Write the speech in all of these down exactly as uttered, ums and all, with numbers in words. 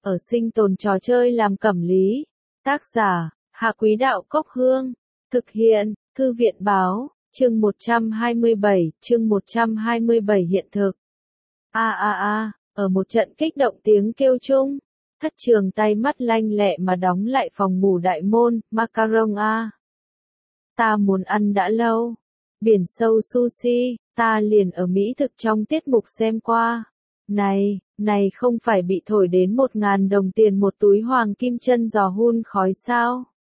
ở sinh tồn trò chơi làm cẩm lý. Tác giả, Hạ Quý Đạo Cốc Hương. Thực hiện, Thư viện Báo, chương một trăm hai mươi bảy, chương một trăm hai mươi bảy hiện thực. A a a, ở một trận kích động tiếng kêu chung, Thất Trường tay mắt lanh lẹ mà đóng lại phòng ngủ đại môn, macaron a. Ta muốn ăn đã lâu. Biển sâu sushi, ta liền ở Mỹ thực trong tiết mục xem qua. Này, này không phải bị thổi đến một ngàn đồng tiền một túi hoàng kim chân giò hun khói sao?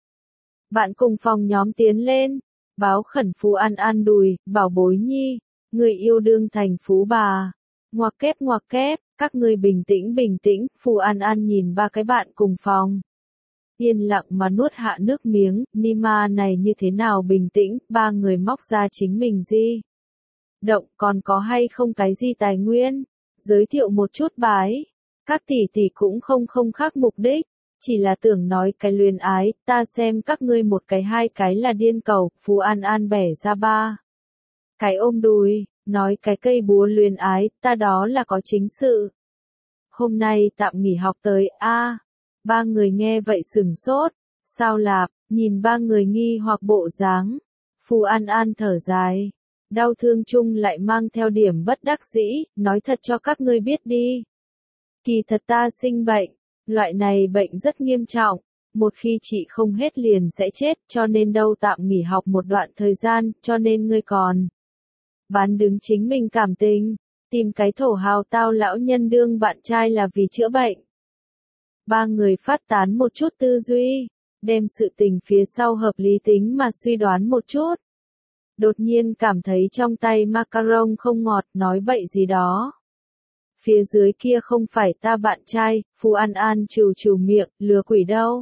Bạn cùng phòng nhóm tiến lên, báo khẩn Phú An An đùi, bảo bối nhi, người yêu đương thành phú bà. Ngoặc kép ngoặc kép, các ngươi bình tĩnh bình tĩnh, Phú An An nhìn ba cái bạn cùng phòng. Yên lặng mà nuốt hạ nước miếng, Nima này như thế nào bình tĩnh, ba người móc ra chính mình di động còn có hay không cái gì tài nguyên, giới thiệu một chút bái. Các tỷ tỷ cũng không không khác mục đích, chỉ là tưởng nói cái luyến ái, ta xem các ngươi một cái hai cái là điên cầu, Phú An An bẻ ra ba cái ôm đùi, nói cái cây búa luyến ái, ta đó là có chính sự. Hôm nay tạm nghỉ học tới, a. Ba người nghe vậy sửng sốt, sao lạp, nhìn ba người nghi hoặc bộ dáng. Phú An An thở dài, đau thương chung lại mang theo điểm bất đắc dĩ, nói thật cho các ngươi biết đi. Kỳ thật ta sinh bệnh, loại này bệnh rất nghiêm trọng, một khi trị không hết liền sẽ chết, cho nên đâu tạm nghỉ học một đoạn thời gian, cho nên ngươi còn bán đứng chính mình cảm tình, tìm cái thổ hào tao lão nhân đương bạn trai là vì chữa bệnh. Ba người phát tán một chút tư duy, đem sự tình phía sau hợp lý tính mà suy đoán một chút. Đột nhiên cảm thấy trong tay macaron không ngọt, nói bậy gì đó. Phía dưới kia không phải ta bạn trai, Phú An An trừ trừ miệng, lừa quỷ đâu.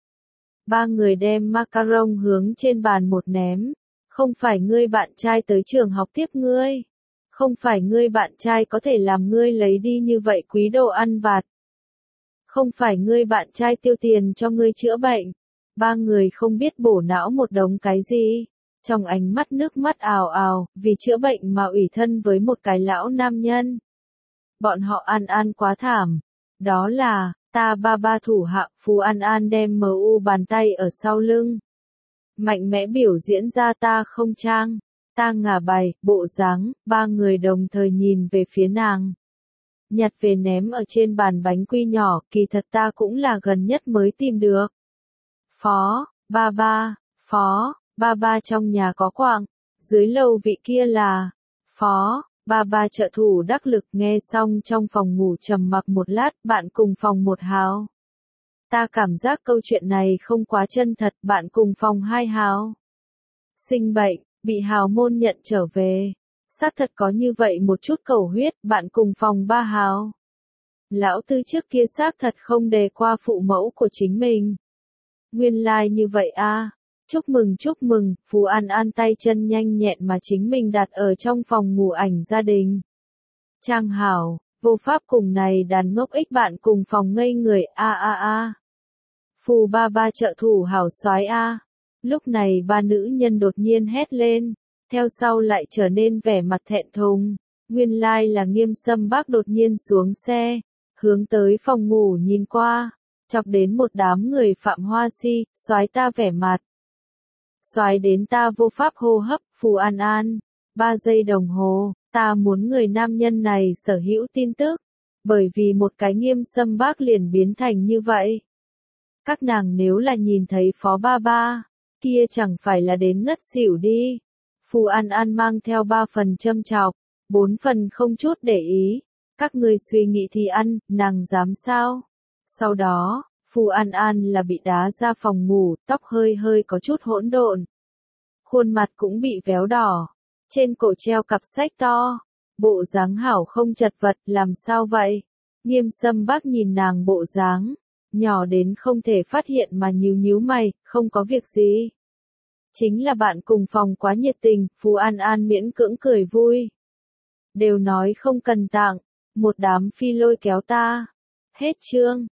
Ba người đem macaron hướng trên bàn một ném. Không phải ngươi bạn trai tới trường học tiếp ngươi. Không phải ngươi bạn trai có thể làm ngươi lấy đi như vậy quý đồ ăn vặt. Không phải ngươi bạn trai tiêu tiền cho ngươi chữa bệnh. Ba người không biết bổ não một đống cái gì. Trong ánh mắt nước mắt ào ào, vì chữa bệnh mà ủy thân với một cái lão nam nhân. Bọn họ An An quá thảm. Đó là, ta ba ba thủ hạ, Phú An An đem em u bàn tay ở sau lưng. Mạnh mẽ biểu diễn ra ta không trang. Ta ngả bài, bộ dáng, ba người đồng thời nhìn về phía nàng. Nhặt về ném ở trên bàn bánh quy nhỏ, kỳ thật ta cũng là gần nhất mới tìm được. Phó, ba ba, phó, ba ba trong nhà có quạng, dưới lầu vị kia là, phó, ba ba trợ thủ đắc lực. Nghe xong trong phòng ngủ trầm mặc một lát, bạn cùng phòng một hào. Ta cảm giác câu chuyện này không quá chân thật, bạn cùng phòng hai hào. Sinh bệnh, bị hào môn nhận trở về. Xác thật có như vậy một chút cầu huyết, bạn cùng phòng ba hào. Lão tư trước kia xác thật không đề qua phụ mẫu của chính mình. Nguyên lai like như vậy a. À. Chúc mừng chúc mừng, Phú An An tay chân nhanh nhẹn mà chính mình đặt ở trong phòng ngủ ảnh gia đình. Trang hảo, vô pháp cùng này đàn ngốc ích bạn cùng phòng ngây người, a a a. Phù ba ba trợ thủ hảo soái a. Lúc này ba nữ nhân đột nhiên hét lên. Theo sau lại trở nên vẻ mặt thẹn thùng, nguyên lai là Nghiêm Sâm Bác đột nhiên xuống xe, hướng tới phòng ngủ nhìn qua, chọc đến một đám người Phạm Hoa Si, soái ta vẻ mặt. Soái đến ta vô pháp hô hấp, Phú An An, ba giây đồng hồ, ta muốn người nam nhân này sở hữu tin tức, bởi vì một cái Nghiêm Sâm Bác liền biến thành như vậy. Các nàng nếu là nhìn thấy phó ba ba, kia chẳng phải là đến ngất xỉu đi. Phú An An mang theo ba phần châm chọc, bốn phần không chút để ý. Các ngươi suy nghĩ thì ăn, nàng dám sao? Sau đó, Phú An An là bị đá ra phòng ngủ, tóc hơi hơi có chút hỗn độn. Khuôn mặt cũng bị véo đỏ. Trên cổ treo cặp sách to. Bộ dáng hảo không chật vật, làm sao vậy? Nghiêm Sâm Bác nhìn nàng bộ dáng, nhỏ đến không thể phát hiện mà nhíu nhíu mày, không có việc gì. Chính là bạn cùng phòng quá nhiệt tình, Phú An An miễn cưỡng cười vui. Đều nói không cần tặng, một đám phi lôi kéo ta. Hết chương.